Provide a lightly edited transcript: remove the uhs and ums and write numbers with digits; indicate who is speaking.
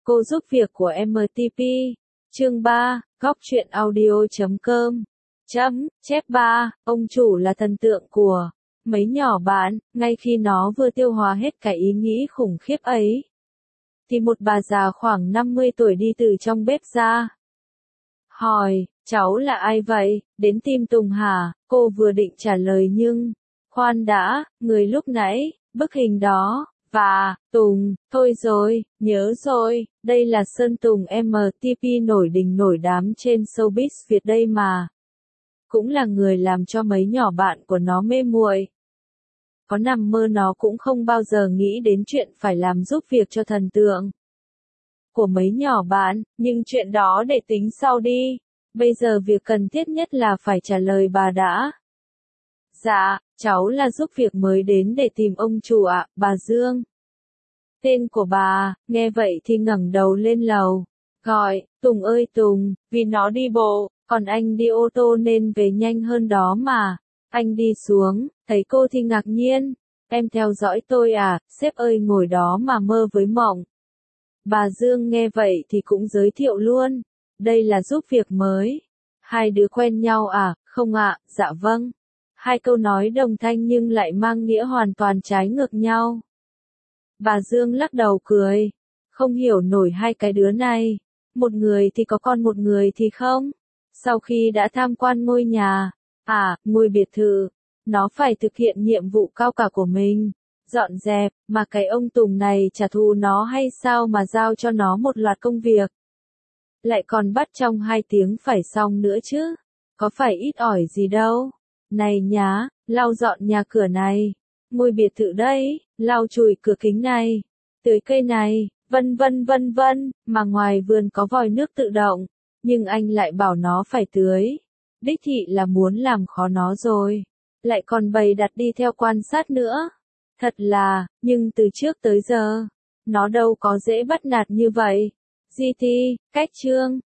Speaker 1: Cô giúp việc của MTP. Chương 3, góc truyện audio.com. Chép 3, ông chủ là thần tượng của mấy nhỏ bạn, ngay khi nó vừa tiêu hóa hết cái ý nghĩ khủng khiếp ấy. Thì một bà già khoảng 50 tuổi đi từ trong bếp ra. Hỏi, cháu là ai vậy, đến tìm Tùng hả? Cô vừa định trả lời nhưng, khoan đã, người lúc nãy, bức hình đó, và, Tùng, thôi rồi, nhớ rồi, đây là Sơn Tùng MTP nổi đình nổi đám trên showbiz Việt đây mà. Cũng là người làm cho mấy nhỏ bạn của nó mê muội. Có nằm mơ nó cũng không bao giờ nghĩ đến chuyện phải làm giúp việc cho thần tượng của mấy nhỏ bạn, nhưng chuyện đó để tính sau đi. Bây giờ việc cần thiết nhất là phải trả lời bà đã. Dạ, cháu là giúp việc mới đến để tìm ông chủ ạ, bà Dương. Tên của bà, nghe vậy thì ngẩng đầu lên lầu. Gọi, Tùng ơi Tùng, vì nó đi bộ, còn anh đi ô tô nên về nhanh hơn đó mà. Anh đi xuống, thấy cô thì ngạc nhiên. Em theo dõi tôi à, sếp ơi ngồi đó mà mơ với mộng. Bà Dương nghe vậy thì cũng giới thiệu luôn. Đây là giúp việc mới. Hai đứa quen nhau à, không ạ, dạ vâng. Hai câu nói đồng thanh nhưng lại mang nghĩa hoàn toàn trái ngược nhau. Bà Dương lắc đầu cười. Không hiểu nổi hai cái đứa này. Một người thì có con một người thì không. Sau khi đã tham quan ngôi nhà, ngôi biệt thự, nó phải thực hiện nhiệm vụ cao cả của mình. Dọn dẹp, mà cái ông Tùng này trả thù nó hay sao mà giao cho nó một loạt công việc. Lại còn bắt trong 2 tiếng phải xong nữa chứ. Có phải ít ỏi gì đâu. Này nhá, lau dọn nhà cửa này. Ngôi biệt thự đây, lau chùi cửa kính này. Tưới cây này, vân vân, mà ngoài vườn có vòi nước tự động. Nhưng anh lại bảo nó phải tưới. Đích thị là muốn làm khó nó rồi. Lại còn bày đặt đi theo quan sát nữa. Thật là, nhưng từ trước tới giờ, nó đâu có dễ bắt nạt như vậy. GT, cách chương,